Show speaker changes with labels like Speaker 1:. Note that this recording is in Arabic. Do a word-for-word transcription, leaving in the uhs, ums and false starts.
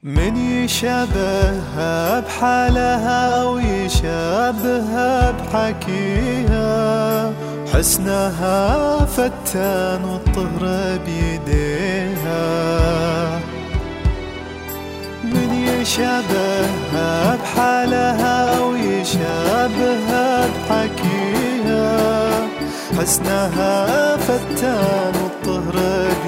Speaker 1: من يشابهها بحالها أو يشابهها بحكيها، حسنها فتان والطهر بيديها. من يشابهها بحالها أو يشابهها بحكيها، حسنها فتان والطهر